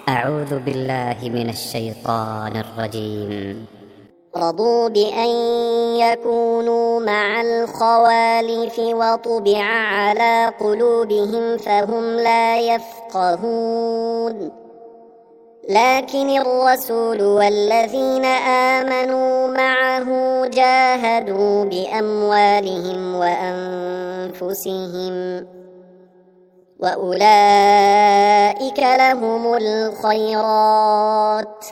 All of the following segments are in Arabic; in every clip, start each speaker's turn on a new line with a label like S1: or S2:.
S1: أعوذ بالله من الشيطان الرجيم.
S2: رضوا بأن يكونوا مع الخوالف وطبع على قلوبهم فهم لا يفقهون. لكن الرسول والذين آمنوا معه جاهدوا بأموالهم وأنفسهم وأولئك لهم الخيرات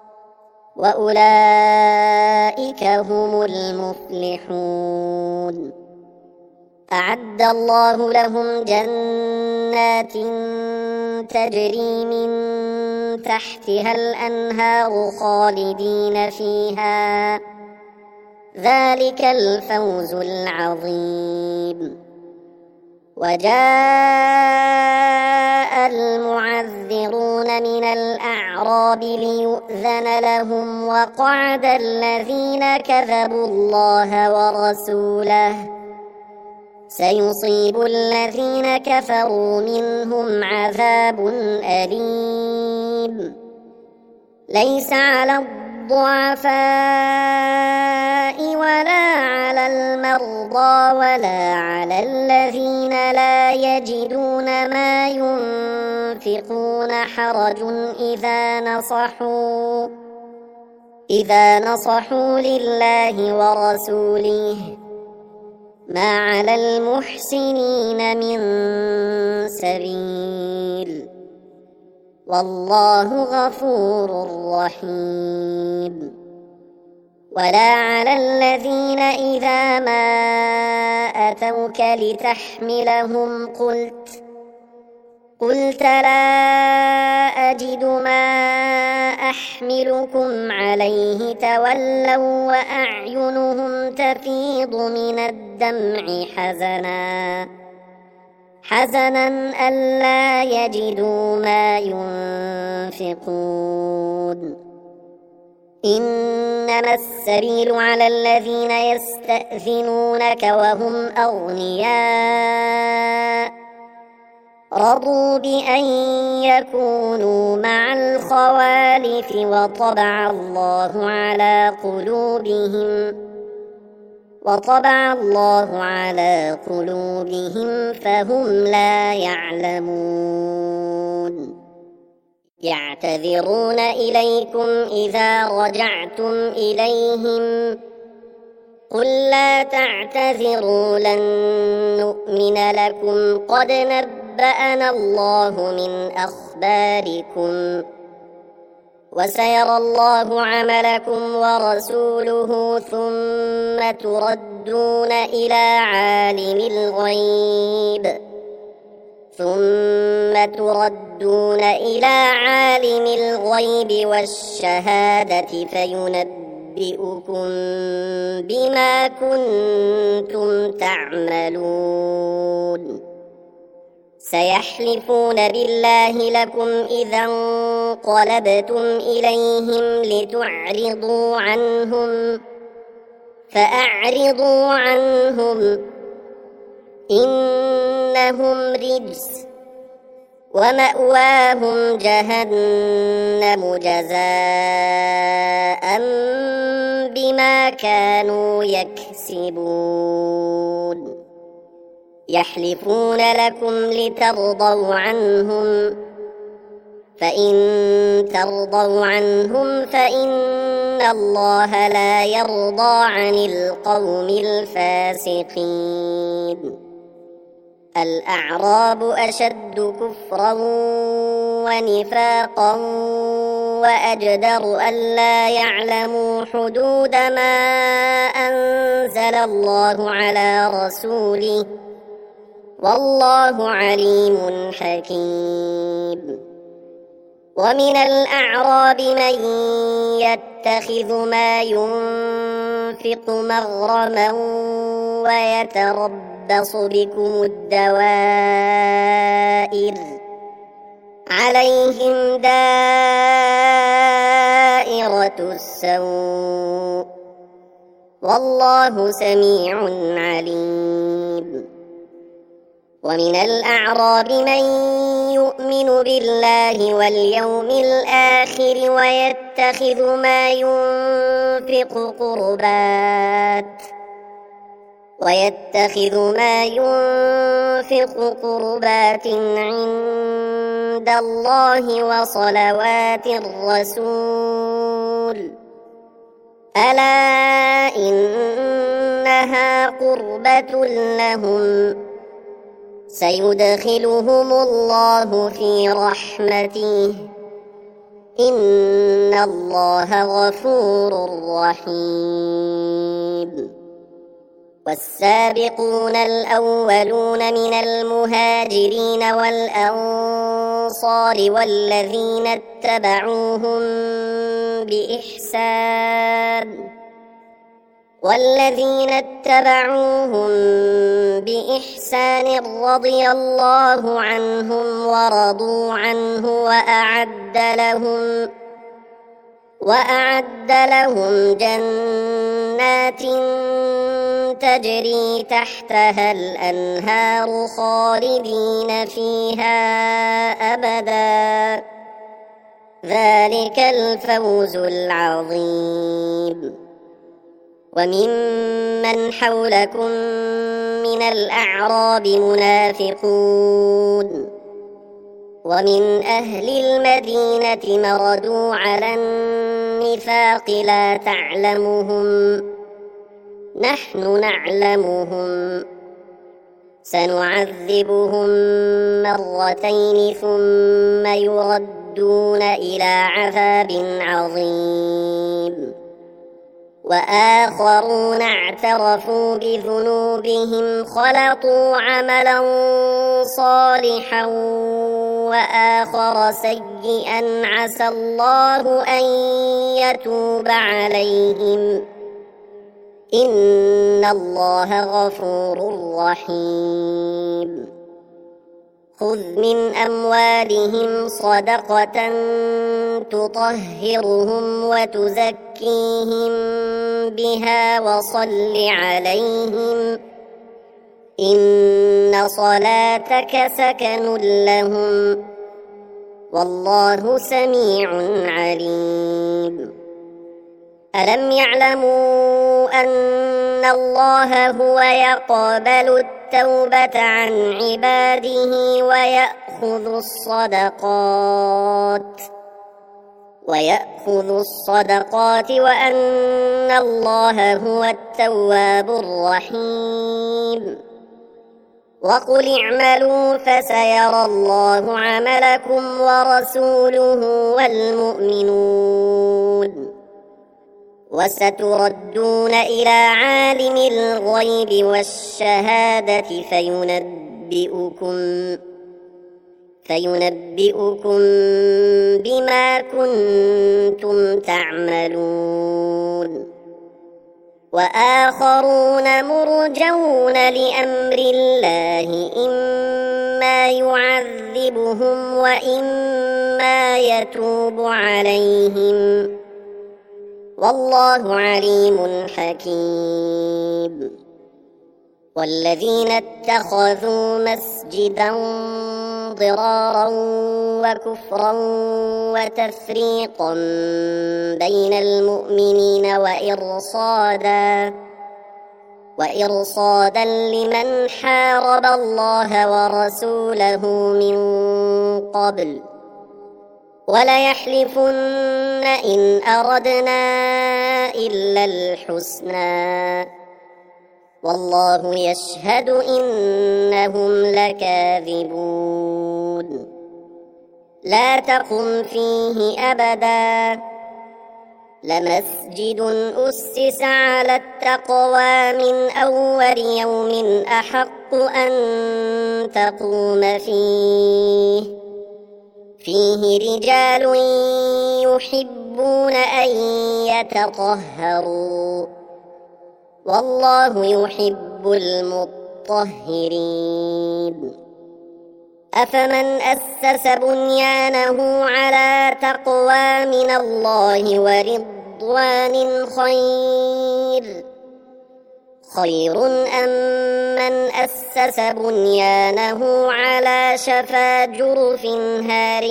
S2: وأولئك هم المفلحون. أعد الله لهم جنات تجري من تحتها الأنهار خالدين فيها، ذلك الفوز العظيم. وجاء المعذرون من الأعراب ليؤذن لهم وقعد الذين كذبوا الله ورسوله، سيصيب الذين كفروا منهم عذاب أليم. ليس على الضعفاء ولا على المرضى ولا على الذين لا يجدون ما ينفقون حرج إذا نصحوا لله ورسوله، ما على المحسنين من سبيل، والله غفور رحيم. ولا على الذين إذا ما أتوك لتحملهم قلت لا أجد ما أحملكم عليه تولوا وأعينهم تفيض من الدمع حزنا ألا يجدوا ما ينفقون. إنما السبيل على الذين يستأذنونك وهم أغنياء رضوا بأن يكونوا مع الخوالف وطبع الله على قلوبهم فهم لا يعلمون. يعتذرون إليكم إذا رجعتم إليهم قل لا تعتذروا لن نؤمن لكم قد نبأنا الله من أخباركم وسيرى الله عملكم ورسوله ثم تردون إلى عالم الغيب والشهادة فينبئكم بما كنتم تعملون. سيحلفون بالله لكم إذا انقلبتم إليهم لتعرضوا عنهم فأعرضوا عنهم إنهم رجس ومأواهم جهنم جزاء بما كانوا يكسبون. يحلفون لكم لترضوا عنهم فإن ترضوا عنهم فإن الله لا يرضى عن القوم الفاسقين. الأعراب أشد كفرا ونفاقا وأجدر ألا يعلموا حدود ما أنزل الله على رسوله والله عليم حكيم. ومن الأعراب من يتخذ ما ينفق مغرما ويتربص بكم الدوائر عليهم دائرة السوء والله سميع عليم. ومن الأعراب من يؤمن بالله واليوم الآخر ويتخذ ما ينفق قربات عند الله وصلوات الرسول ألا إنها قربة لهم سيدخلهم الله في رحمته إن الله غفور رحيم والسابقون الأولون من المهاجرين والأنصار والذين اتبعوهم بإحسان رضي الله عنهم ورضوا عنه وأعد لهم جنات تجري تحتها الأنهار خالدين فيها أبدا ذلك الفوز العظيم وممن حولكم من الأعراب منافقون ومن أهل المدينة مردوا على النفاق لا تعلمهم نحن نعلمهم سنعذبهم مرتين ثم يردون إلى عذاب عظيم وآخرون اعترفوا بذنوبهم خلطوا عملا صالحا وآخر سيئا عسى الله أن يتوب عليهم إن الله غفور رحيم خذ من أموالهم صدقة تطهرهم وتزكيهم بها وصل عليهم إن صلاتك سكن لهم والله سميع عليم ألم يعلموا أن الله هو يقبل التوبة عن عباده ويأخذ الصدقات وأن الله هو التواب الرحيم وقل اعملوا فسيرى الله عملكم ورسوله والمؤمنون وستردون إلى عالم الغيب والشهادة فينبئكم بما كنتم تعملون وآخرون مرجون لأمر الله إما يعذبهم وإما يتوب عليهم والله عليم حكيم والذين اتخذوا مسجدا ضرارا وكفرا وتفريقا بين المؤمنين وإرصادا لمن حارب الله ورسوله من قبل وليحلفن إن أردنا إلا الحسنى والله يشهد إنهم لكاذبون لا تقم فيه أبدا لمسجد أسس على التقوى من أول يوم أحق أن تقوم فيه رجال يحبون أن يتطهروا والله يحب المطهرين أفمن أسس بنيانه على تقوى من الله ورضوان خير أم من أسس بنيانه على شفا جرف هار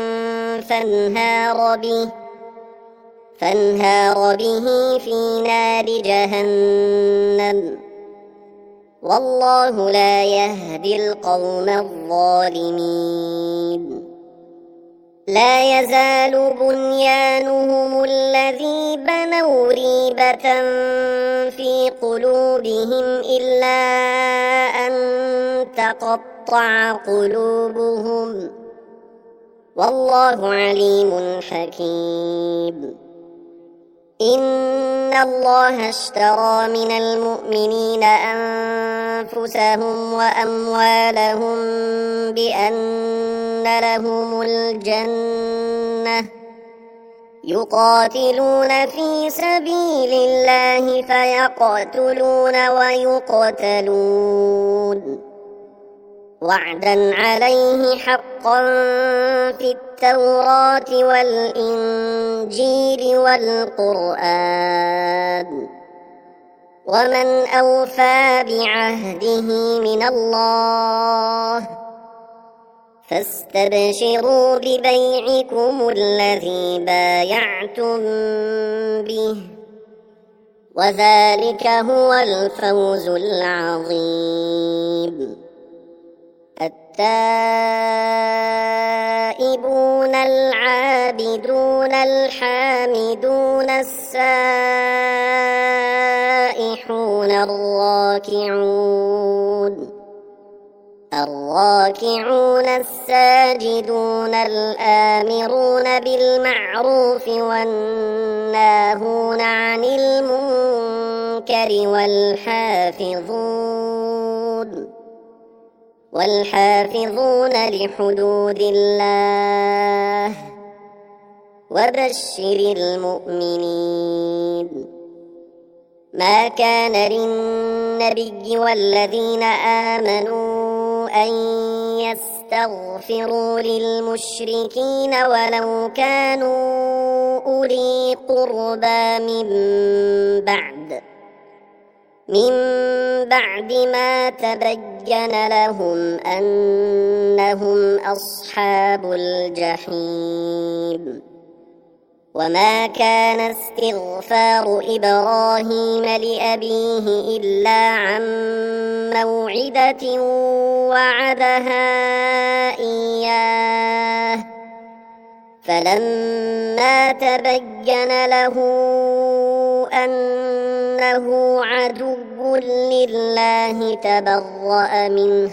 S2: فانهار به في نار جهنم والله لا يهدي القوم الظالمين لا يزال بنيانهم الذي بنوا ريبة في قلوبهم إلا أن تقطع قلوبهم والله عليم حكيم إن الله اشترى من المؤمنين أنفسهم وأموالهم بأن لهم الجنة يقاتلون في سبيل الله فيقتلون ويقتلون وعدا عليه حقا في التوراة والإنجيل والقرآن ومن أوفى بعهده من الله فاستبشروا ببيعكم الذي بايعتم به وذلك هو الفوز العظيم التائبون العابدون الحامدون السائحون الراكعون الساجدون الآمرون بالمعروف والناهون عن المنكر والحافظون لحدود الله وبشر المؤمنين ما كان للنبي والذين آمنوا أن يستغفروا للمشركين ولو كانوا أولي قربى من بعد ما تبين لهم أنهم أصحاب الجحيم وما كان استغفار إبراهيم لأبيه إلا عن موعدة وعدها إياه فلما تبين له أنه عدو لله تبرأ منه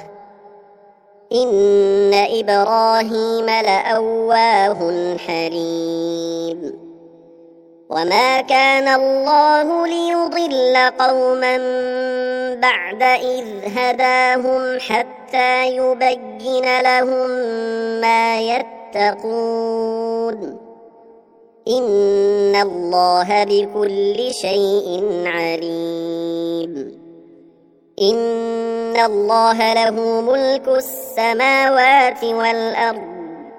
S2: إن إبراهيم لأواه حليم وما كان الله ليضل قوما بعد إذ هداهم حتى يبين لهم ما يتقون إن الله بكل شيء عليم إن الله له ملك السماوات والأرض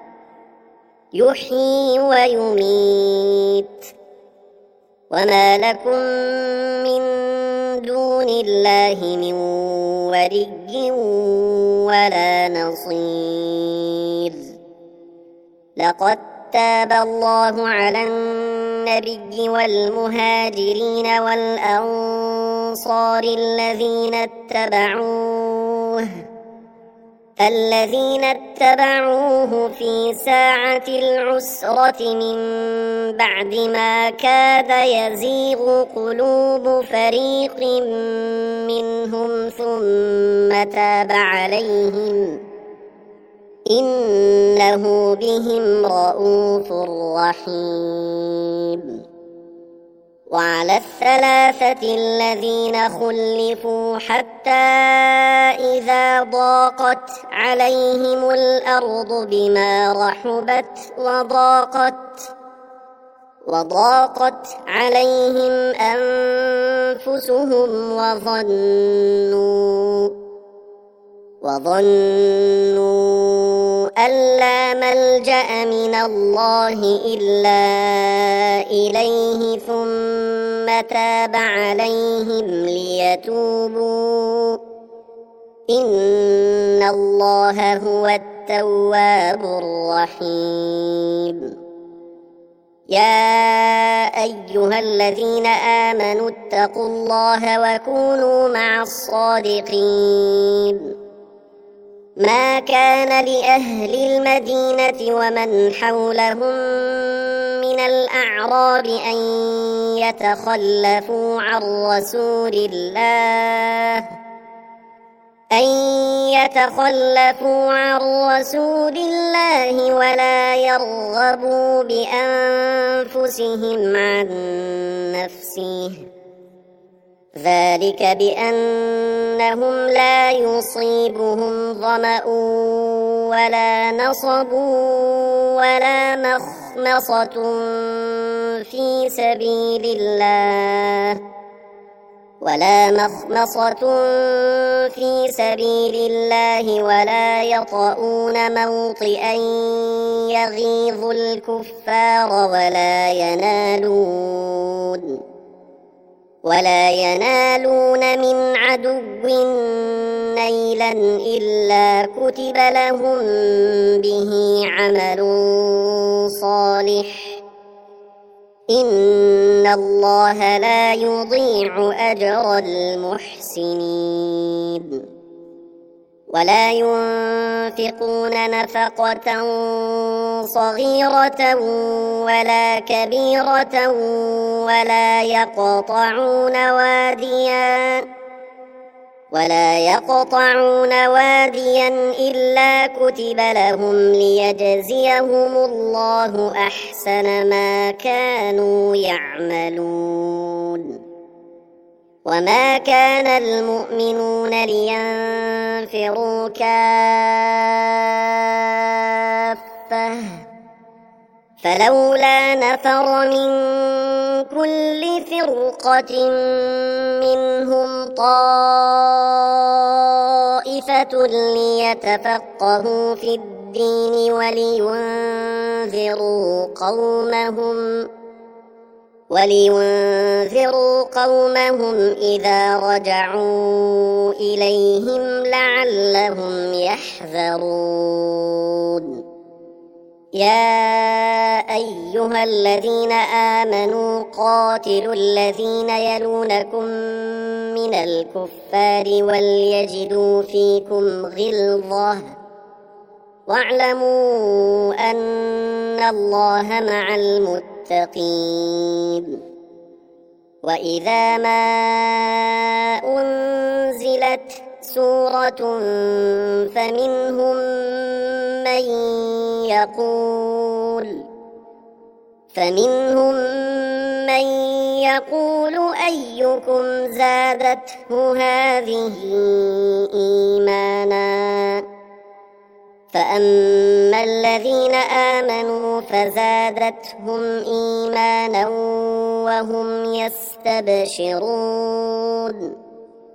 S2: يحيي ويميت وما لكم من دون الله من ولي ولا نصير لقد تاب الله على النبي والمهاجرين والأنصار الذين اتبعوه في ساعة العسرة من بعد ما كاد يزيغ قلوب فريق منهم ثم تاب عليهم إنه بهم رءوف رحيم وعلى الثلاثة الذين خلفوا حتى إذا ضاقت عليهم الأرض بما رحبت وضاقت عليهم أنفسهم وظنوا أن لا ملجأ من الله إلا إليه ثم تاب عليهم ليتوبوا إن الله هو التواب الرحيم. يا أيها الذين آمنوا اتقوا الله وكونوا مع الصادقين. ما كان لأهل المدينة ومن حولهم من الأعراب أن يتخلفوا عن رسول الله ولا يرغبوا بأنفسهم عن نفسه، ذلك بأنهم لا يصيبهم ظمأ ولا نصب ولا مخمصة في سبيل الله ولا يطؤون موطئا يغيظ الكفار ولا ينالون من عدو نيلا إلا كتب لهم به عمل صالح إن الله لا يضيع أجر المحسنين. ولا ينفقون نفقة صغيرة ولا كبيرة ولا يقطعون واديا إلا كتب لهم ليجزيهم الله أحسن ما كانوا يعملون. وما كان المؤمنون لينفروا كافة فلولا نفر من كل فرقة منهم طائفة ليتفقهوا في الدين ولينذروا قومهم إذا رجعوا إليهم لعلهم يحذرون. يا أيها الذين آمنوا قاتلوا الذين يلونكم من الكفار وليجدوا فيكم غلظة واعلموا أن الله مع المتقين. وإذا ما أنزلت سورة فمنهم من يقول أيكم زادته هذه إيمانا فأما الذين آمنوا فزادتهم إيمانا وهم يستبشرون.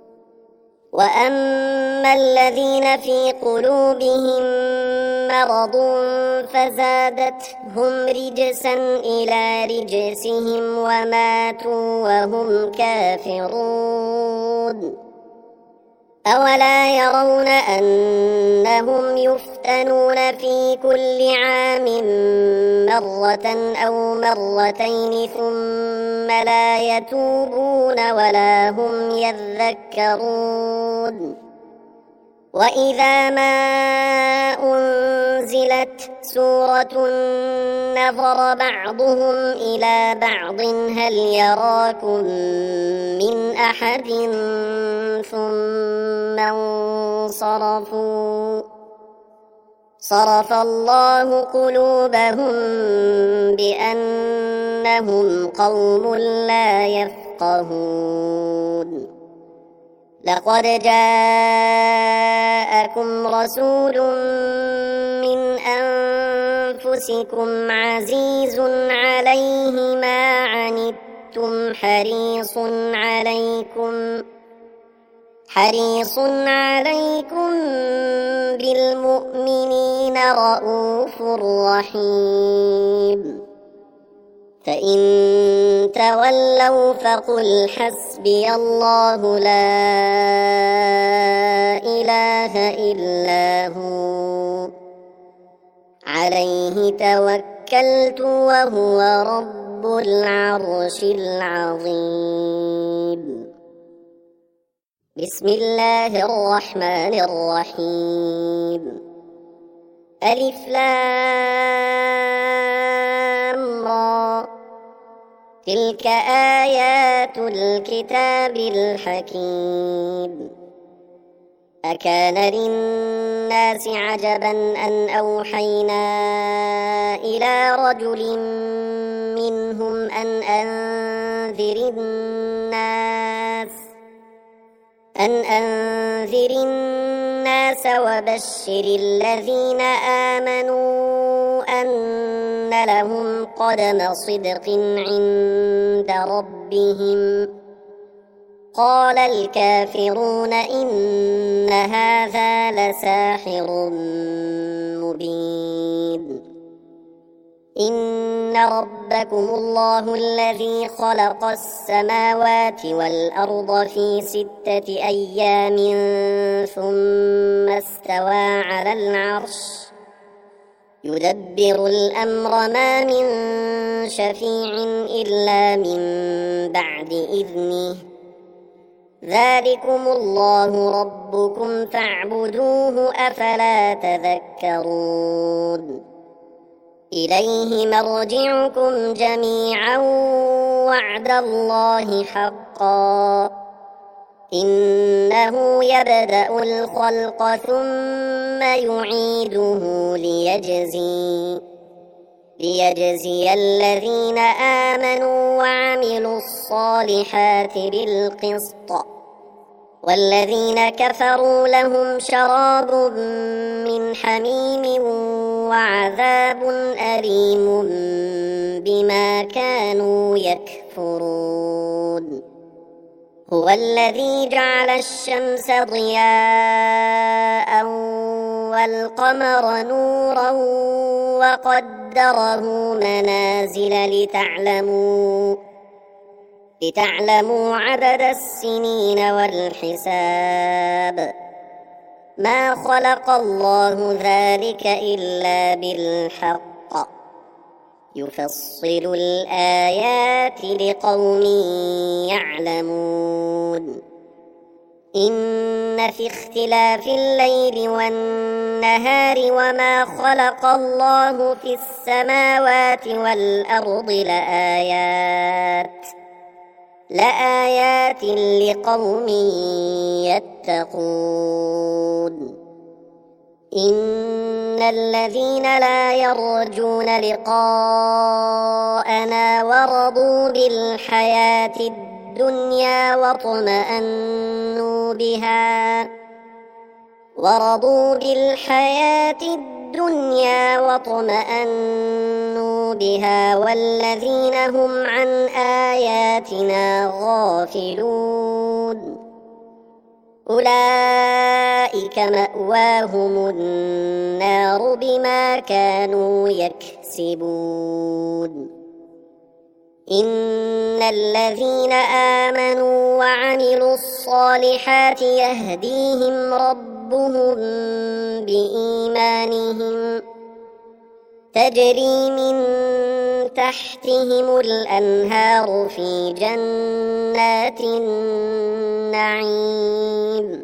S2: وأما الذين في قلوبهم مرض فزادتهم رجسا إلى رجسهم وماتوا وهم كافرون. أولا يرون أنهم يفتنون في كل عام مرة أو مرتين ثم لا يتوبون ولا هم يذكرون. وإذا ما أنزلت سورة نظر بعضهم إلى بعض هل يراكم من أحد ثم انصرفوا صرف الله قلوبهم بأنهم قوم لا يفقهون. لقد جاءكم رسول من أنفسكم عزيز عليه ما عنتم حريص عليكم بالمؤمنين رءوف رحيم. فإن تولوا فقل حسبي الله لا إله إلا هو عليه توكلت وهو رب العرش العظيم. بسم الله الرحمن الرحيم. ألف لام را تلك آيات الكتاب الحكيم. أكان للناس عجبا أن أوحينا إلى رجل منهم أن أنذر الناس وبشر الذين آمنوا أن لهم قدم صدق عند ربهم. قال الكافرون إن هذا لساحر مبين. إن ربكم الله الذي خلق السماوات والأرض في 6 أيام ثم استوى على العرش يدبر الأمر ما من شفيع إلا من بعد إذنه. ذلكم الله ربكم فاعبدوه أفلا تذكرون. إليه مرجعكم جميعا وعد الله حقا إنه يبدأ الخلق ثم يعيده ليجزي الذين آمنوا وعملوا الصالحات بالقسط والذين كفروا لهم شراب من حميم وعذاب أليم بما كانوا يكفرون. هو الذي جعل الشمس ضياء والقمر نورا وقدره منازل لتعلموا عدد السنين والحساب. ما خلق الله ذلك إلا بالحق يفصل الآيات لقوم يعلمون. إن في اختلاف الليل والنهار وما خلق الله في السماوات والأرض لآيات لقوم يتقون. إن الذين لا يرجون لقاءنا ورضوا بالحياة الدنيا واطمأنوا بها والذين هم عن آياتنا غافلون أولئك مأواهم النار بما كانوا يكسبون. إن الذين آمنوا وعملوا الصالحات يهديهم ربهم بإيمانهم تجري من تحتهم الأنهار في جنات النعيم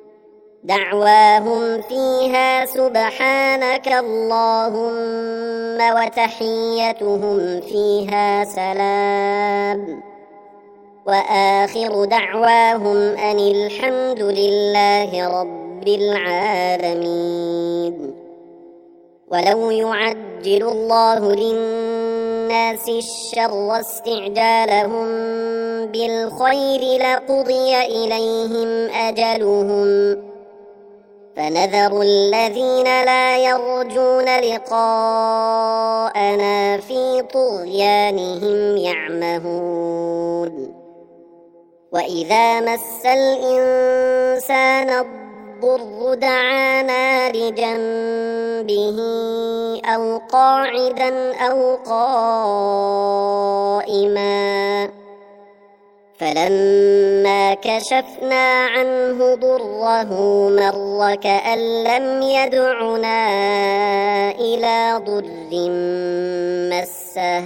S2: دعواهم فيها سبحانك اللهم وتحيتهم فيها سلام وآخر دعواهم أن الحمد لله رب العالمين. ولو يعجل الله للناس الشر استعجالهم بالخير لقضي إليهم أجلهم فنذر الذين لا يرجون لقاءنا في طغيانهم يعمهون. وإذا مس الإنسان الضر دعانا لجنبه أو قاعدا أو قائما فلما كشفنا عنه ضره مر كأن لم يدعنا إلى ضر مسه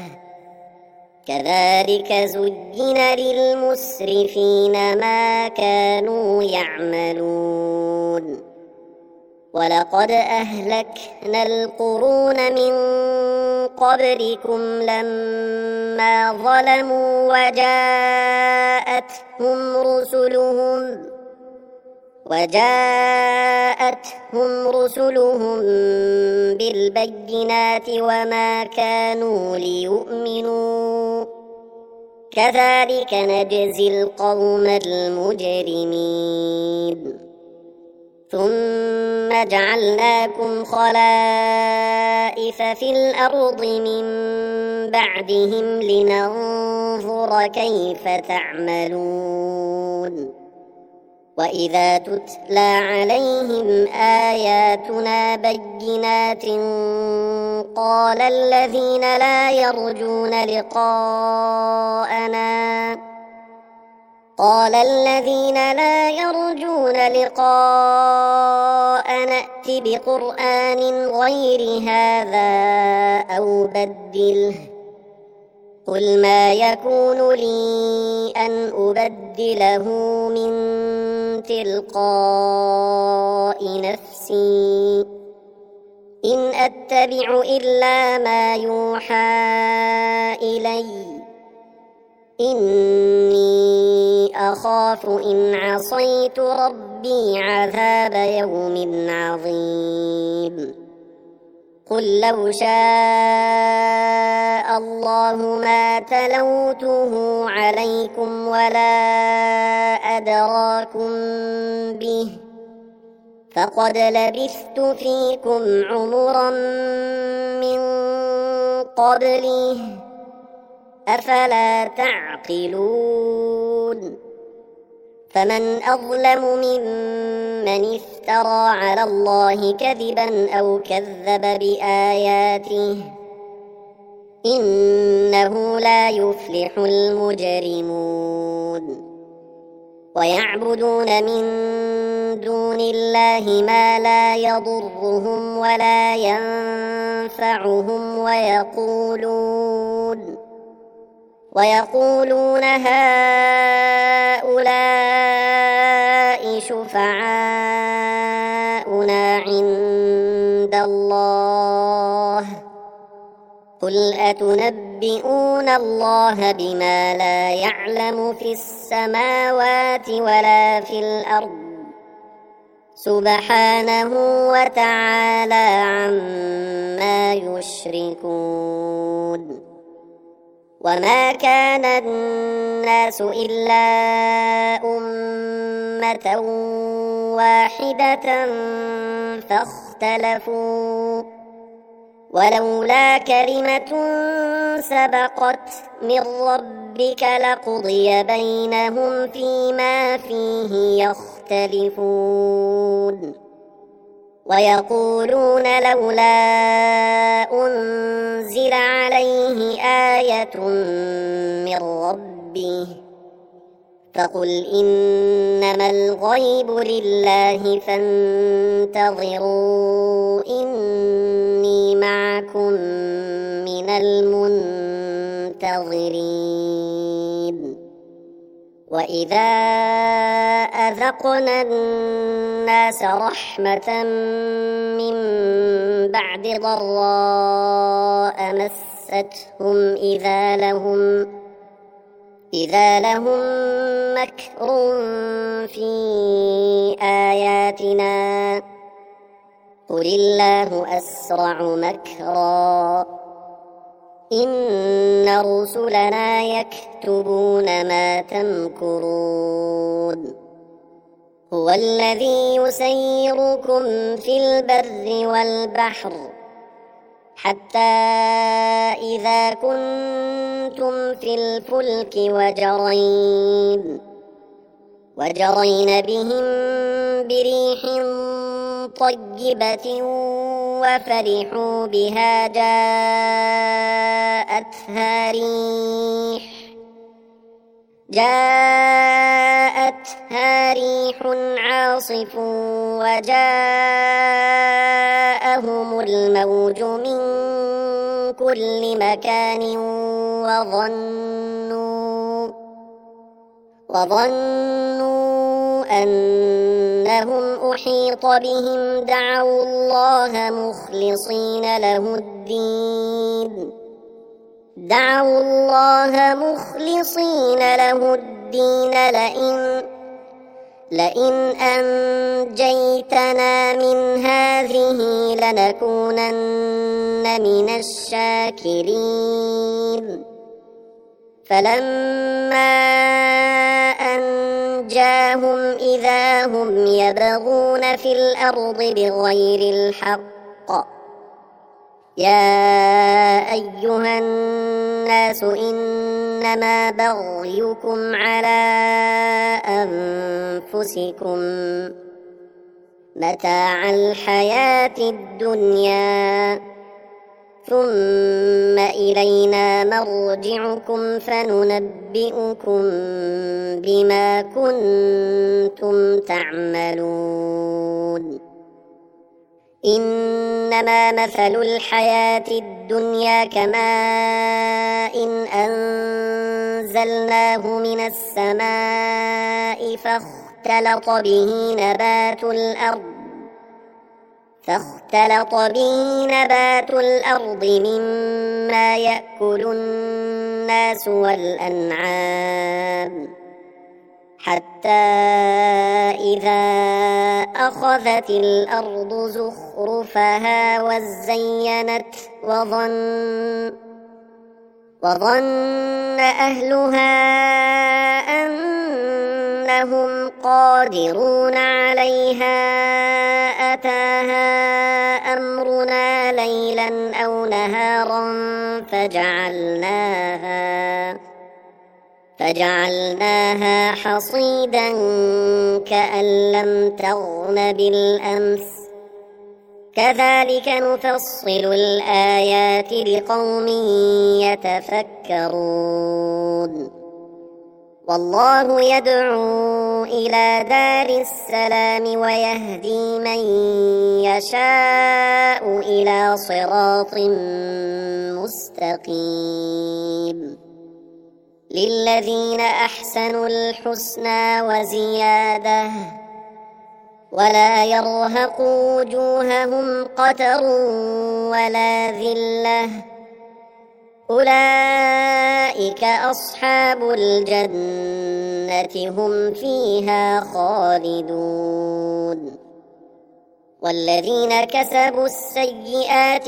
S2: كذلك زين للمسرفين ما كانوا يعملون ولقد أهلكنا القرون من قبلكم لما ظلموا وجاءتهم رسلهم بالبينات وما كانوا ليؤمنوا كذلك نجزي القوم المجرمين ثم جعلناكم خلائف في الأرض من بعدهم لننظر كيف تعملون وإذا تتلى عليهم آياتنا بينات قال الذين لا يرجون لقاءنا ائت بقرآن غير هذا أو بدله قل ما يكون لي أن أبدله من تلقاء نفسي إن أتبع إلا ما يوحى إلي إني أخاف إن عصيت ربي عذاب يوم عظيم قل لو شاء الله ما تلوته عليكم ولا أدراكم به فقد لبثت فيكم عمرا من قبله أفلا تعقلون فمن أظلم ممن افترى على الله كذبا أو كذب بآياته إنه لا يفلح المجرمون ويعبدون من دون الله ما لا يضرهم ولا ينفعهم ويقولون هؤلاء شفعاؤنا عند الله قل أتنبئون الله بما لا يعلم في السماوات ولا في الأرض سبحانه وتعالى عما يشركون وما كان الناس إلا أمة واحدة فاختلفوا ولولا كلمة سبقت من ربك لقضي بينهم فيما فيه يختلفون ويقولون لولا أنزل عليه آية من ربه فقل إنما الغيب لله فانتظروا إني معكم من المنتظرين وإذا أذقنا الناس رحمة من بعد ضراء مستهم إذا لهم مكر في آياتنا قل الله أسرع مكرا إن رسلنا يكتبون ما تمكرون هو الذي يسيركم في البر والبحر حتى إذا كنتم في الفلك وجرين بهم بريح طيبة وفرحوا بها جاءتها ريح عاصف وجاءهم الموج من كل مكان وظنوا أنهم أحيط بهم دعوا الله مخلصين له الدين لئن أنجيتنا من هذه لنكونن من الشاكرين فلما أنجاهم إذا هم يبغون في الأرض بغير الحق يا أيها الناس إنما بغيكم على أنفسكم متاع الحياة الدنيا ثم إلينا مرجعكم فننبئكم بما كنتم تعملون إنما مثل الحياة الدنيا كماء إن أنزلناه من السماء فاختلط به نبات الأرض مما يأكل الناس والأنعام حتى إذا أخذت الأرض زخرفها وزينت وظن أهلها أنهم قادرون عليها أتاها أمرنا ليلا أو نهارا فجعلناها حصيدا كأن لم تغن بالأمس كذلك نفصل الآيات لقوم يتفكرون والله يدعو إلى دار السلام ويهدي من يشاء إلى صراط مستقيم للذين أحسنوا الحسنى وزيادة ولا يرهق وجوههم قتر ولا ذلة أولئك أصحاب الجنة هم فيها خالدون والذين كسبوا السيئات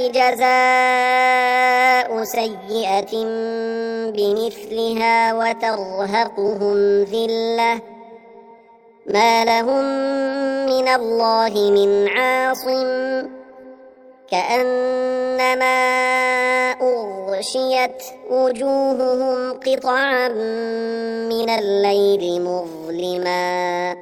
S2: جزاء سيئة بمثلها وترهقهم ذلة ما لهم من الله من عاصم كأنما أغشيت وجوههم قطعا من الليل مظلما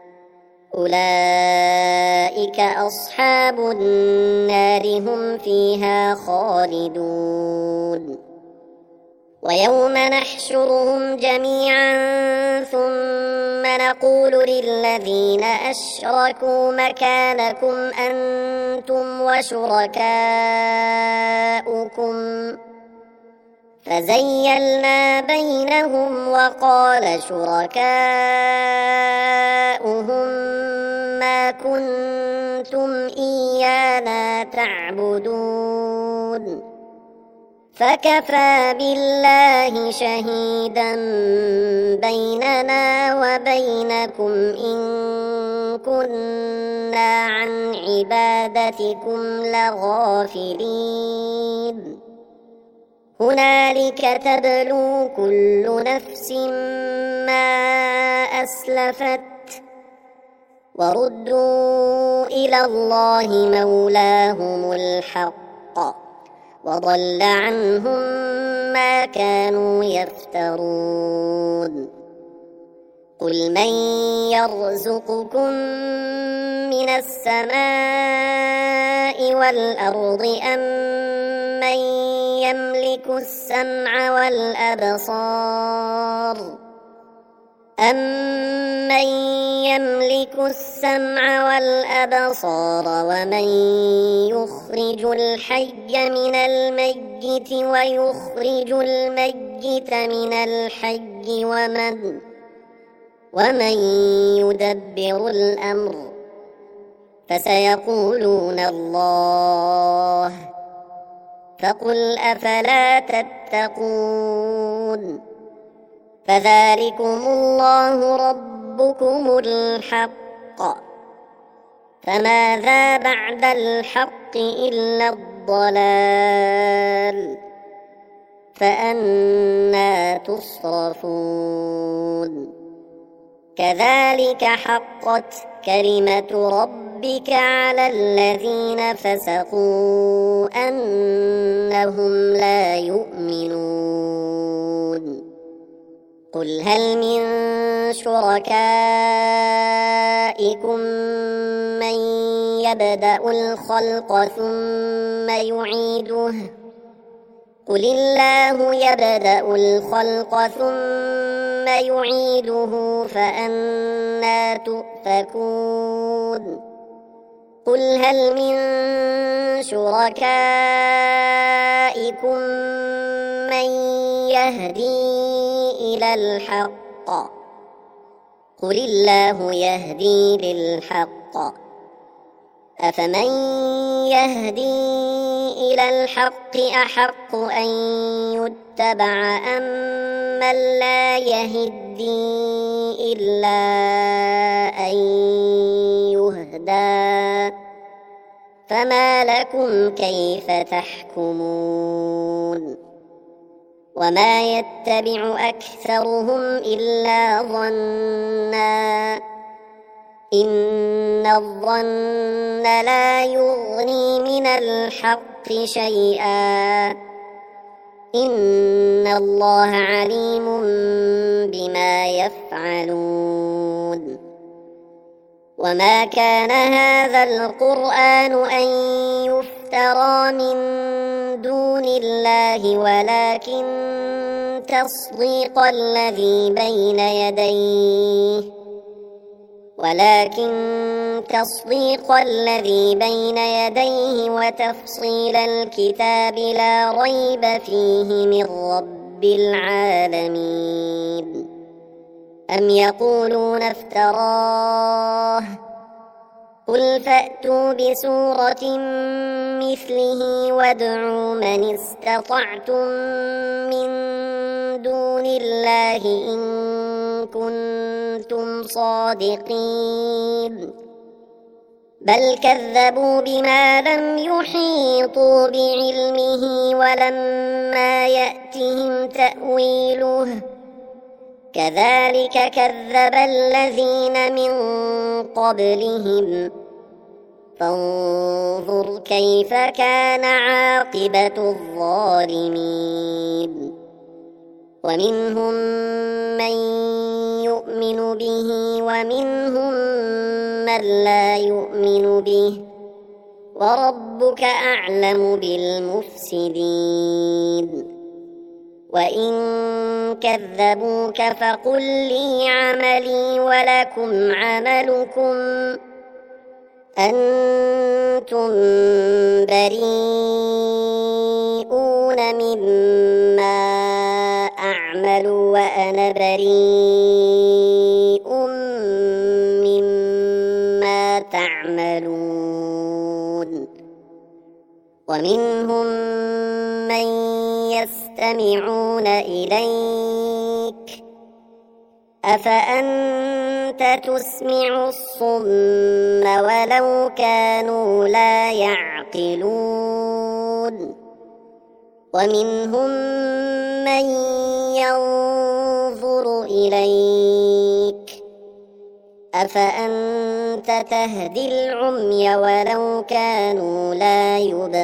S2: أولئك أصحاب النار هم فيها خالدون ويوم نحشرهم جميعا ثم نقول للذين أشركوا مكانكم أنتم وشركاؤكم فزيلنا بينهم وقال شركاؤهم ما كنتم إيانا تعبدون فكفى بالله شهيدا بيننا وبينكم إن كنا عن عبادتكم لغافلين هنالك تبلو كل نفس ما أسلفت وردوا إلى الله مولاهم الحق وضل عنهم ما كانوا يفترون قل من يرزقكم من السماء والأرض أمن يملك السمع والأبصار ومن يخرج الحي من الميت ويخرج الميت من الحي ومن يدبر الأمر فسيقولون الله فقل أفلا تتقون فذلكم الله ربكم الحق فماذا بعد الحق إلا الضلال فأنى تصرفون كذلك حقت كلمة ربك على الذين فسقوا أنهم لا يؤمنون قل هل من شركائكم من يبدأ الخلق ثم يعيده قل الله يبدأ الخلق ثم يعيده فأنى تؤفكون قل هل من شركائكم من يهدي إلى الحق قل الله يهدي للحق أفمن يهدي إلى الحق أحق أن يتبع أمن لا يهدي إلا أن يهدى فما لكم كيف تحكمون وما يتبع أكثرهم إلا ظنا إن الظن لا يغني من الحق شيئا إن الله عليم بما يفعلون وما كان هذا القرآن أن يفترى من دون الله ولكن تصديق الذي بين يديه وتفصيل الكتاب لا ريب فيه من رب العالمين أم يقولون افتراه قل فأتوا بسورة مثله وادعوا من استطعتم من دون الله إن كنتم صادقين بل كذبوا بما لم يحيطوا بعلمه ولما يأتهم تأويله كذلك كذب الذين من قبلهم فانظر كيف كان عاقبة الظالمين ومنهم من يؤمن به ومنهم من لا يؤمن به وربك أعلم بالمفسدين وإن كذبوك فقل لي عملي ولكم عملكم أنتم بريئون مما أعمل وأنا بريء مما تعملون ومنهم من يستمعون إليك أفأنت تسمع الصم ولو كانوا لا يعقلون ومنهم من ينظر إليك أفأنت تهدي العمي ولو كانوا لا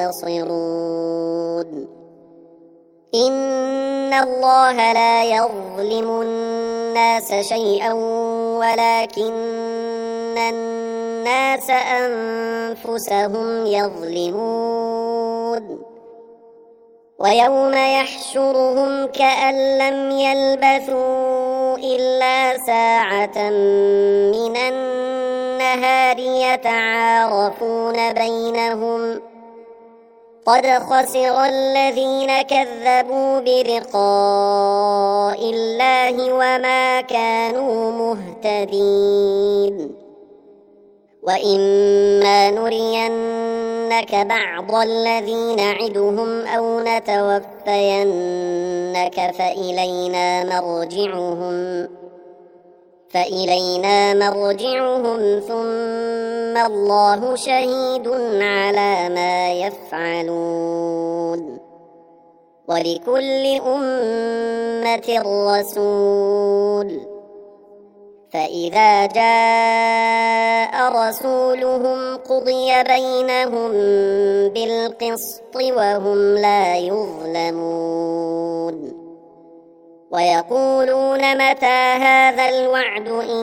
S2: يبصرون إن الله لا يظلم الناس شيئا ولكن الناس أنفسهم يظلمون ويوم يحشرهم كأن لم يلبثوا إلا ساعة من النهار يتعارفون بينهم قد خسر الذين كذبوا بلقاء الله وما كانوا مهتدين وإما نرينك بعض الذي نعدهم أو نتوفينك فإلينا مرجعهم ثم الله شهيد على ما يفعلون ولكل أمة رسول فإذا جاء رسولهم قضي بينهم بالقسط وهم لا يظلمون ويقولون متى هذا الوعد إن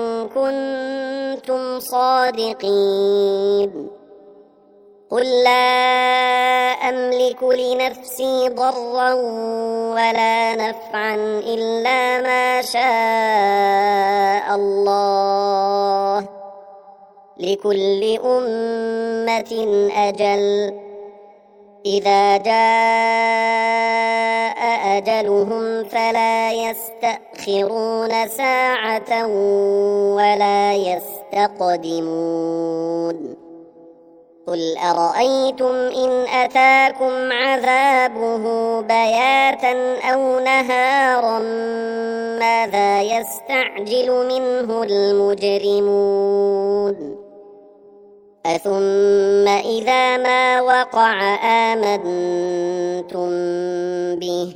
S2: كنتم صادقين قل لا أملك لنفسي ضرا ولا نفعا إلا ما شاء الله لكل أمة أجل إذا جاء أجلهم فلا يستأخرون ساعة ولا يستقدمون قل أرأيتم إن أتاكم عذابه بياتا أو نهارا ماذا يستعجل منه المجرمون أثم إذا ما وقع آمنتم به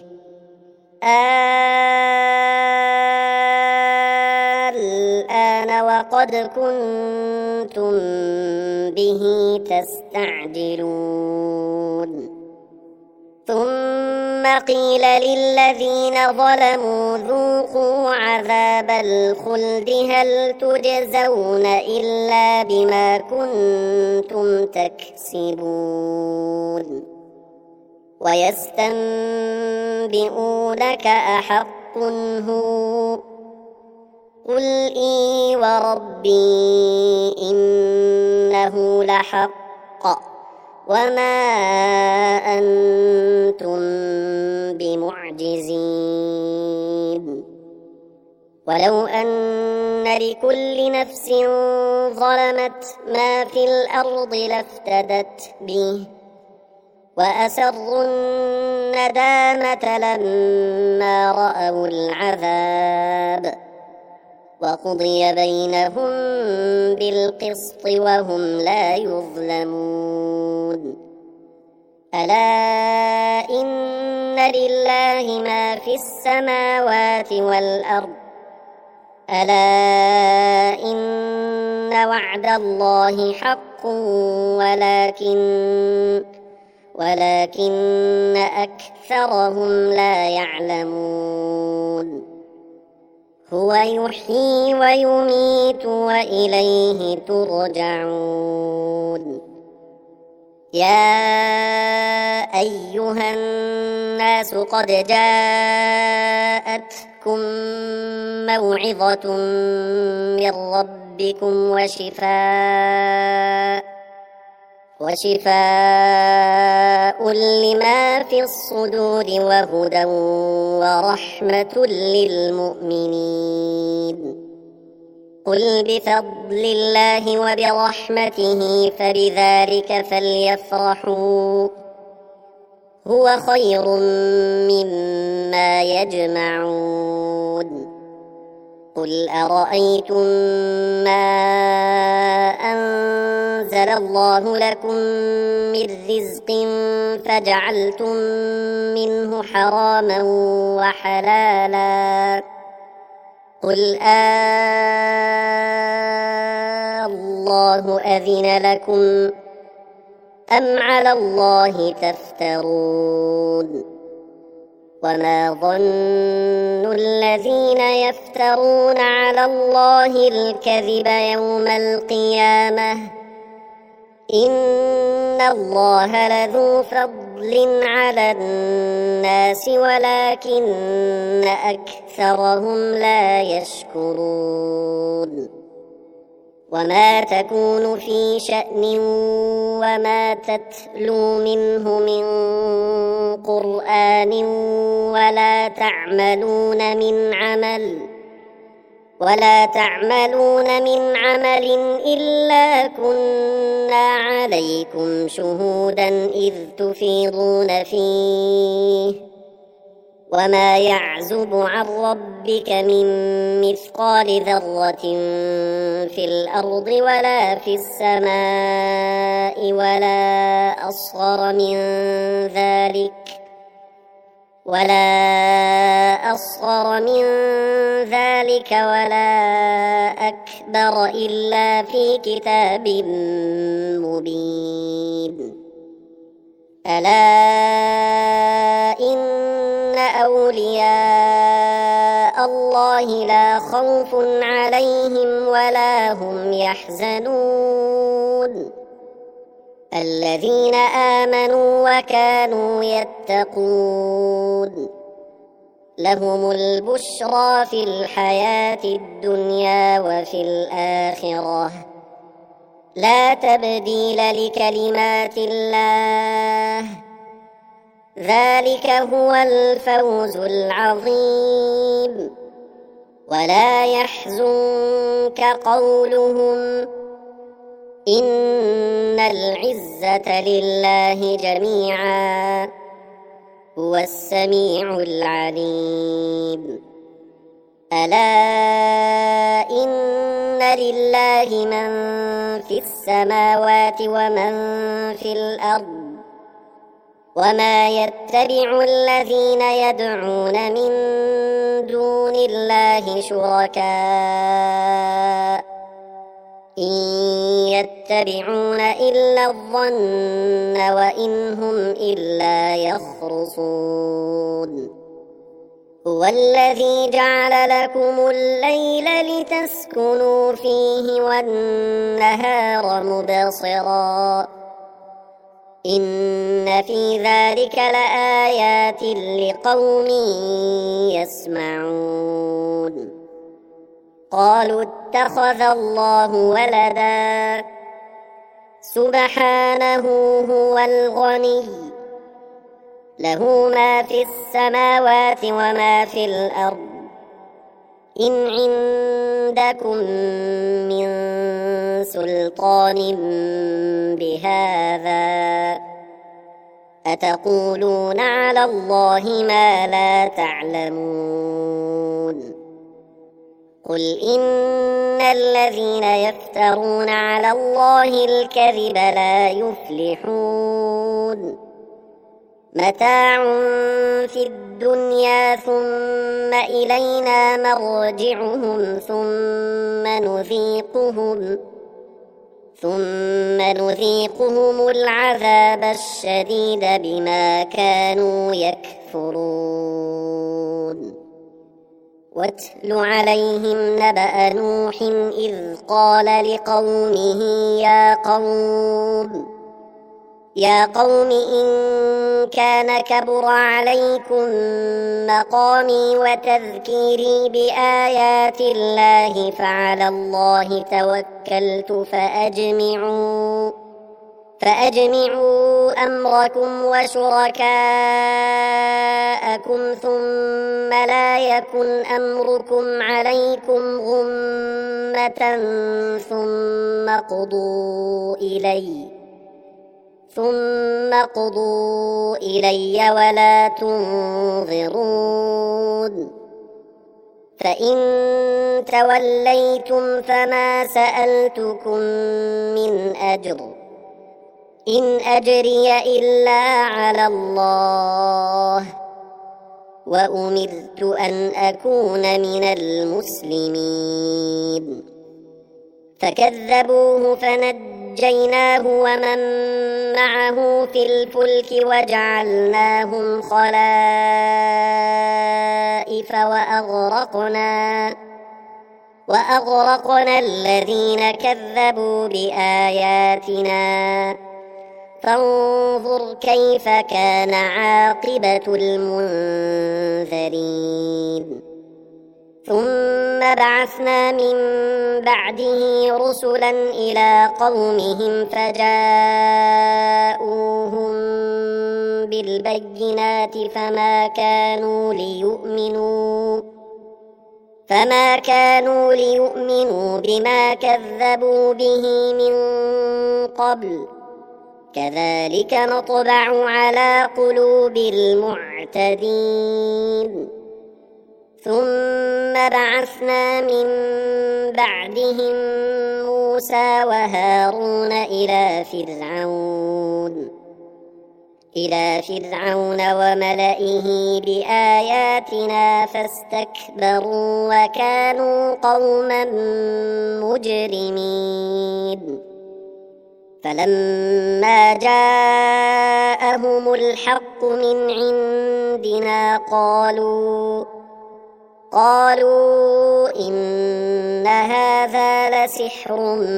S2: الآن وقد كنتم به تستعجلون ثم قيل للذين ظلموا ذوقوا عذاب الخلد هل تجزون إلا بما كنتم تكسبون ويستنبئونك أحق هو قل إي وربي إنه لحق وما أنتم بمعجزين ولو أن لكل نفس ظلمت ما في الأرض لافتدت به وأسروا الندامة لما رأوا العذاب وقضي بينهم بالقسط وهم لا يظلمون ألا إن لله ما في السماوات والأرض ألا إن وعد الله حق ولكن أكثرهم لا يعلمون هو يحيي ويميت وإليه ترجعون يا أيها الناس قد جاءتكم موعظة من ربكم وشفاء لما في الصدور وهدى ورحمة للمؤمنين قل بفضل الله وبرحمته فبذلك فليفرحوا هو خير مما يجمعون قل أرأيتم ما أنزل الله لكم من رزق فجعلتم منه حراما وحلالا قل الله أذن لكم أم على الله تفترون وما ظن الذين يفترون على الله الكذب يوم القيامة إن الله لذو فضل على الناس ولكن أكثرهم لا يشكرون وما تكون في شأن وما تتلو منه من قرآن ولا تعملون من عمل إلا كنا عليكم شهودا إذ تفيضون فيه وما يعزب عن ربك من مثقال ذرة في الأرض ولا في السماء ولا أصغر من ذلك ولا أكبر إلا في كتاب مبين ألا إن أولياء الله لا خوف عليهم ولا هم يحزنون الذين آمنوا وكانوا يتقون لهم البشرى في الحياة الدنيا وفي الآخرة لا تبديل لكلمات الله ذلك هو الفوز العظيم ولا يحزنك قولهم إن العزة لله جميعا هو السميع العليم ألا إن لله من في السماوات ومن في الأرض وما يتبع الذين يدعون من دون الله شركاء إن يتبعون إلا الظن وإن هم إلا يخرصون هو الذي جعل لكم الليل لتسكنوا فيه والنهار مبصرا إن في ذلك لآيات لقوم يسمعون قالوا اتخذ الله ولدا سبحانه هو الغني له ما في السماوات وما في الأرض إن عندكم من سلطان بهذا أتقولون على الله ما لا تعلمون قل إن الذين يفترون على الله الكذب لا يفلحون متاع في الدنيا ثم إلينا مرجعهم ثم نذيقهم العذاب الشديد بما كانوا يكفرون واتل عليهم نبأ نوح إذ قال لقومه يا قوم إن كان كبر عليكم مقامي وتذكيري بآيات الله فعلى الله توكلت فأجمعوا أمركم وشركاءكم ثم لا يكن أمركم عليكم غمة ثم قضوا إلي ولا تنظرون فإن توليتم فما سألتكم من أجر إن أجري إلا على الله وأمرت أن أكون من المسلمين فكذبوه فنجيناه ومن معه في الفلك وجعلناهم خلائف وأغرقنا الذين كذبوا بآياتنا فانظر كيف كان عاقبة المنذرين ثم بعثنا من بعده رسلا إلى قومهم فجاءوهم بالبينات فما كانوا ليؤمنوا بما كذبوا به من قبل كذلك نطبع على قلوب المعتدين ثم بعثنا من بعدهم موسى وهارون إلى فرعون وملئه بآياتنا فاستكبروا وكانوا قوما مجرمين فلما جاءهم الحق من عندنا قالوا إن هذا لسحر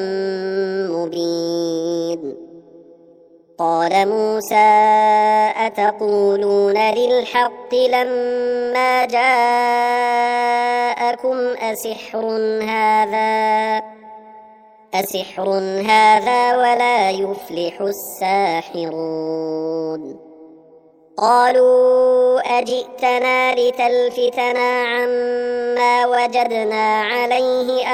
S2: مبين قال موسى أتقولون للحق لما جاءكم أسحر هذا ولا يفلح الساحرون قالوا أجئتنا لتلفتنا عما وجدنا عليه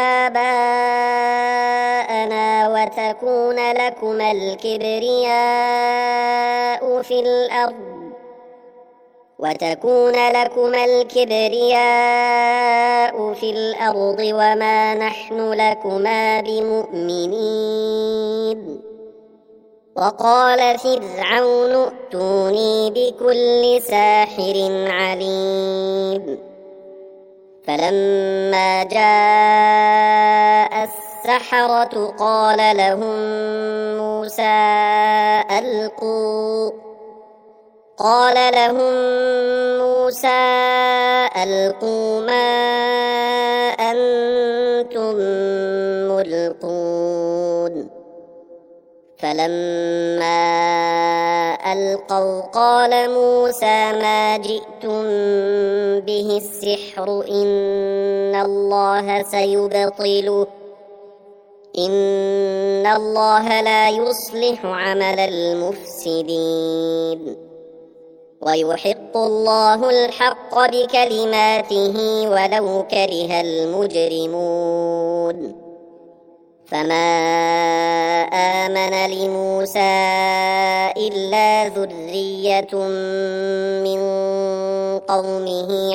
S2: آباءنا وتكون لكما الكبرياء في الأرض وما نحن لكما بمؤمنين وقال فرعون ائتوني بكل ساحر عليم فلما جاء السحرة قال لهم موسى ألقوا ما أنتم ملقون فلما ألقوا قال موسى ما جئتم به السحر إن الله سيبطله إن الله لا يصلح عمل المفسدين ويحق الله الحق بكلماته ولو كره المجرمون فما آمن لموسى إلا ذرية من قومه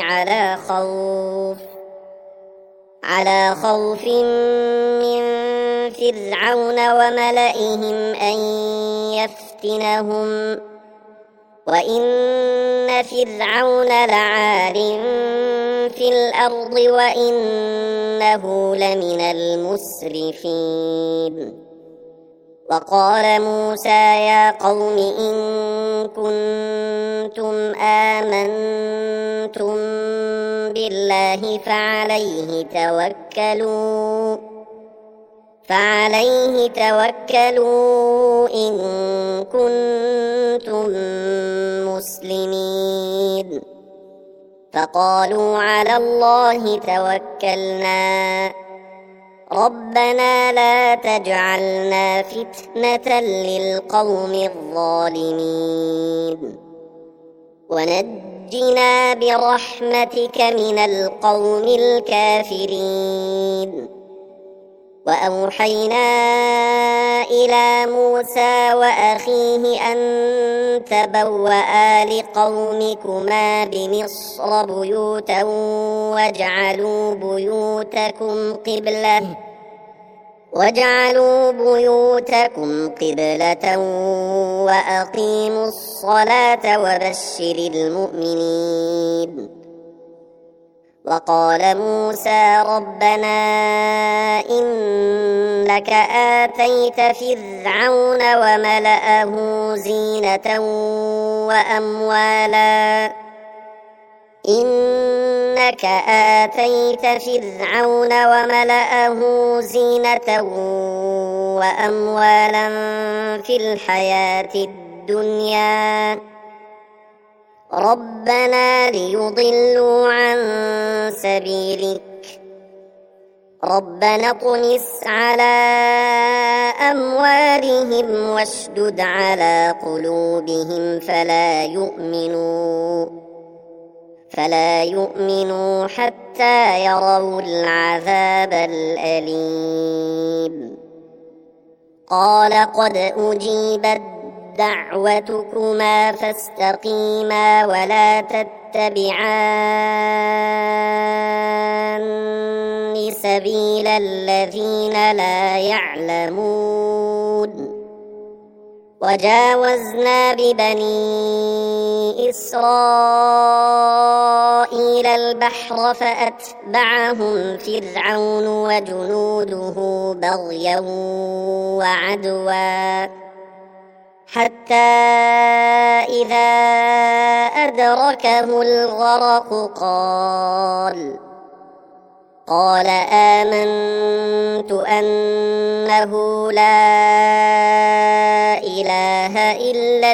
S2: على خوف من فرعون وملئهم أن يفتنهم وإن فرعون لعال في الأرض وإنه لمن المسرفين وقال موسى يا قوم إن كنتم آمنتم بالله فعليه توكلوا إن كنتم مسلمين فقالوا على الله توكلنا ربنا لا تجعلنا فتنة للقوم الظالمين ونجنا برحمتك من القوم الكافرين وأوحينا إلى موسى وأخيه أن تبوأ لقومكما بمصر بيوتا واجعلوا بيوتكم قبلة وأقيموا الصلاة وبشر المؤمنين وقال موسى ربنا إنك آتيت فرعون وملأه زينة وأموالا إنك آتيت فرعون وملأه زينة وأموالا في الحياة الدنيا ربنا ليضلوا عن سبيلك ربنا اطمس على أموالهم واشدد على قلوبهم فلا يؤمنوا حتى يروا العذاب الأليم قال قد أجيبت دعوتكما فاستقيما ولا تتبعان سبيل الذين لا يعلمون وجاوزنا ببني إسرائيل البحر فأتبعهم فرعون وجنوده بغيا وعدوا حتى إذا أدركه الغرق قال آمنت أنه لا إله إلا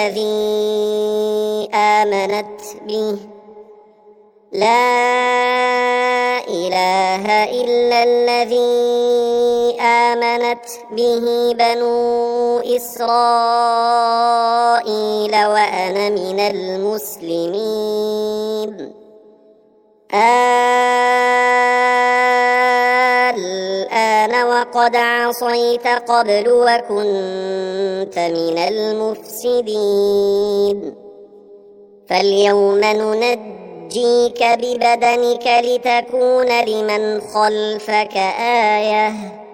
S2: الذي آمنت به بنو إسرائيل وأنا من المسلمين الآن وقد عصيت قبل وكنت من المفسدين فاليوم ننجيك ببدنك لتكون لمن خلفك آية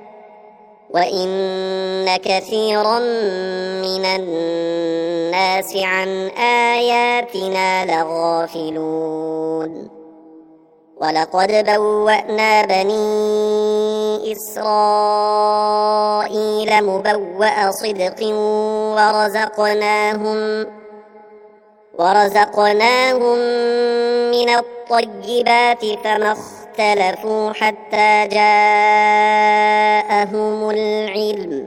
S2: وإن كثيرا من الناس عن آياتنا لغافلون ولقد بوأنا بني إسرائيل مبوأ صدق ورزقناهم من الطيبات فما اختلفوا حتى جاءهم العلم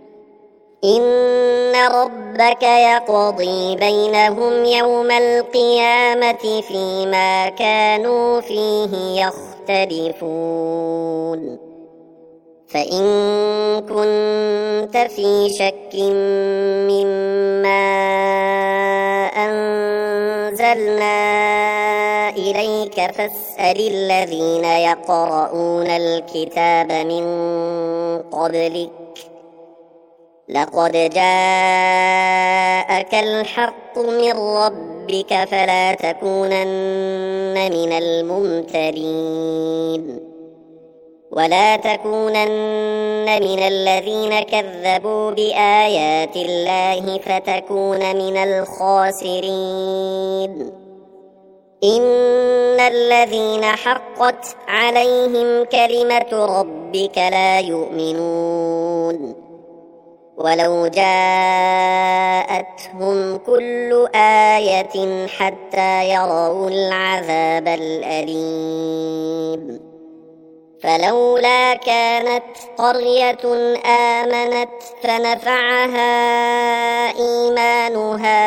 S2: إن ربك يقضي بينهم يوم القيامة فيما كانوا فيه يختلفون فإن كنت في شك مما أنزلنا إليك فاسأل الذين يقرؤون الكتاب من قبلك لقد جاءك الحق من ربك فلا تكونن من الممترين ولا تكونن من الذين كذبوا بآيات الله فتكون من الخاسرين إن الذين حقت عليهم كلمة ربك لا يؤمنون ولو جاءتهم كل آية حتى يروا العذاب الأليم فلولا كانت قرية آمنت فنفعها إيمانها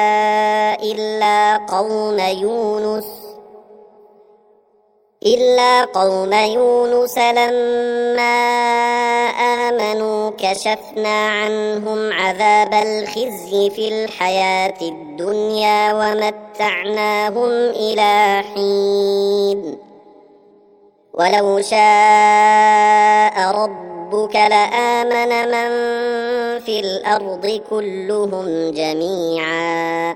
S2: إلا قوم يونس لما آمنوا كشفنا عنهم عذاب الخزي في الحياة الدنيا ومتعناهم إلى حين ولو شاء ربك لآمن من في الأرض كلهم جميعا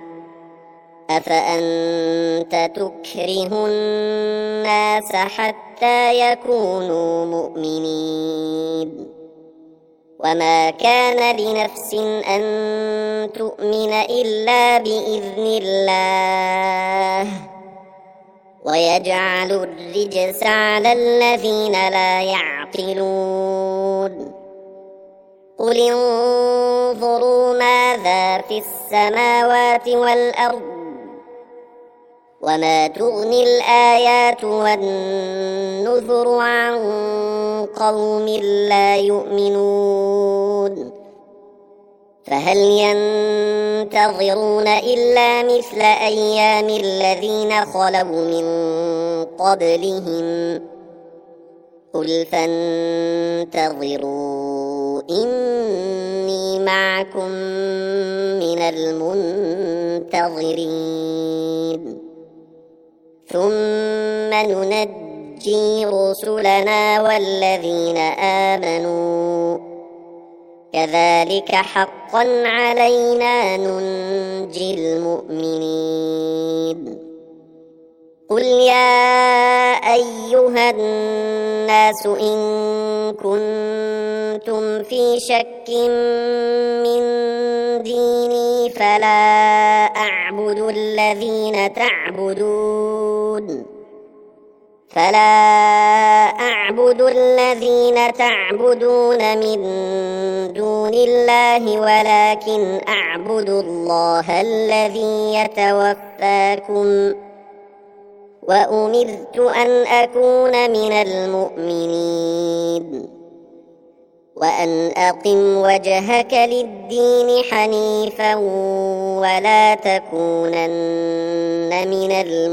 S2: أفأنت تكره الناس حتى يكونوا مؤمنين وما كان لنفس أن تؤمن إلا بإذن الله ويجعل الرجس على الذين لا يعقلون قل انظروا ماذا في السماوات والأرض وما تغني الآيات والنذر عن قوم لا يؤمنون فهل ينتظرون إلا مثل أيام الذين خلوا من قبلهم قل فانتظروا إني معكم من المنتظرين ثم ننجي رسلنا والذين آمنوا كذلك حقا علينا ننجي المؤمنين قل يا أيها الناس إن كنتم في شك من ديني فلا أعبد الذين تعبدون من دون الله ولكن أعبد الله الذي يتوفاكم وأمرت أن أكون من المؤمنين وأن أقم وجهك للدين حنيفا ولا تكونن من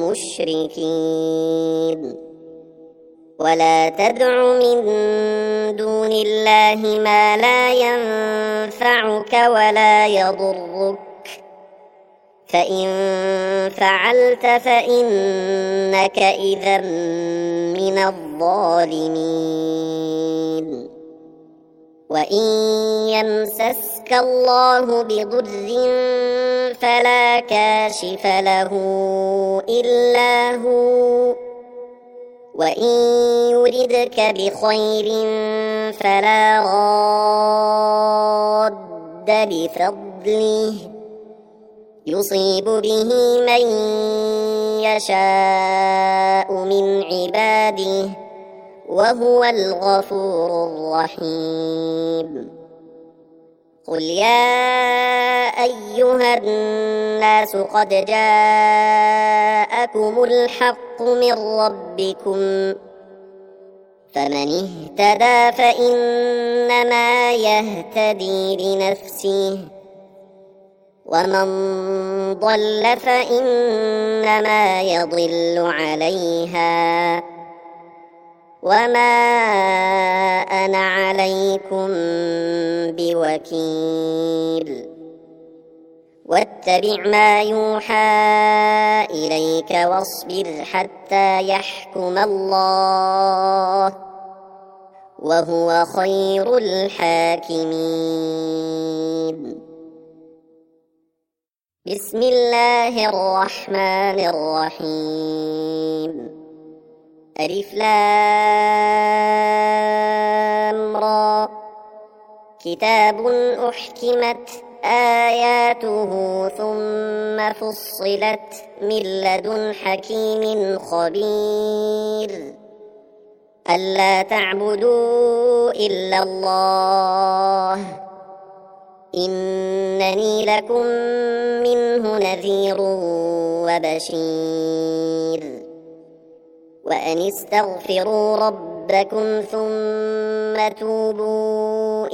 S2: المشركين ولا تدع من دون الله ما لا ينفعك ولا يضرك فإن فعلت فإنك إذا من الظالمين وإن يمسسك الله بضر فلا كاشف له إلا هو وإن يردك بخير فلا راد لفضله يصيب به من يشاء من عباده وهو الغفور الرحيم قل يا أيها الناس قد جاءكم الحق من ربكم فمن اهتدى فإنما يهتدي لنفسه ومن ضل فإنما يضل عليها وما أنا عليكم بوكيل واتبع ما يوحى إليك واصبر حتى يحكم الله وهو خير الحاكمين بسم الله الرحمن الرحيم ألف لام را كتاب أحكمت آياته ثم فصلت من لدن حكيم خبير ألا تعبدوا إلا الله إنني لكم منه نذير وبشير وأن استغفروا ربكم ثم توبوا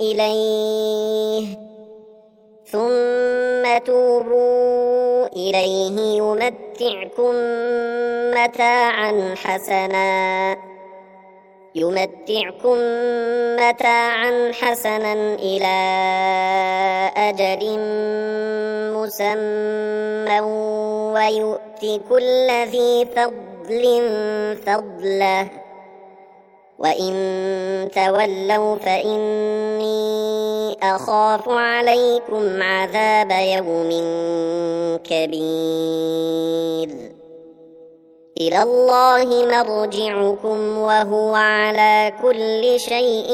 S2: إليه يمتعكم متاعا حسنا إلى أجل مسمى ويؤت كل ذي فضل فضله وإن تولوا فإني أخاف عليكم عذاب يوم كبير إلى الله مرجعكم وهو على كل شيء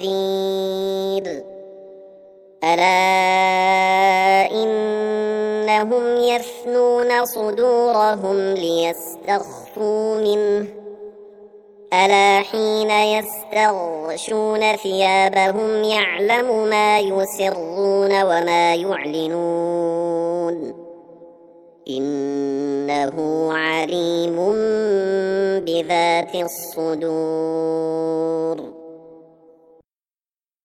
S2: قدير ألا إن رأيتهم يثنون صدورهم ليستخفوا منه ألا حين يستغشون ثيابهم يعلم ما يسرون وما يعلنون إنه عليم بذات الصدور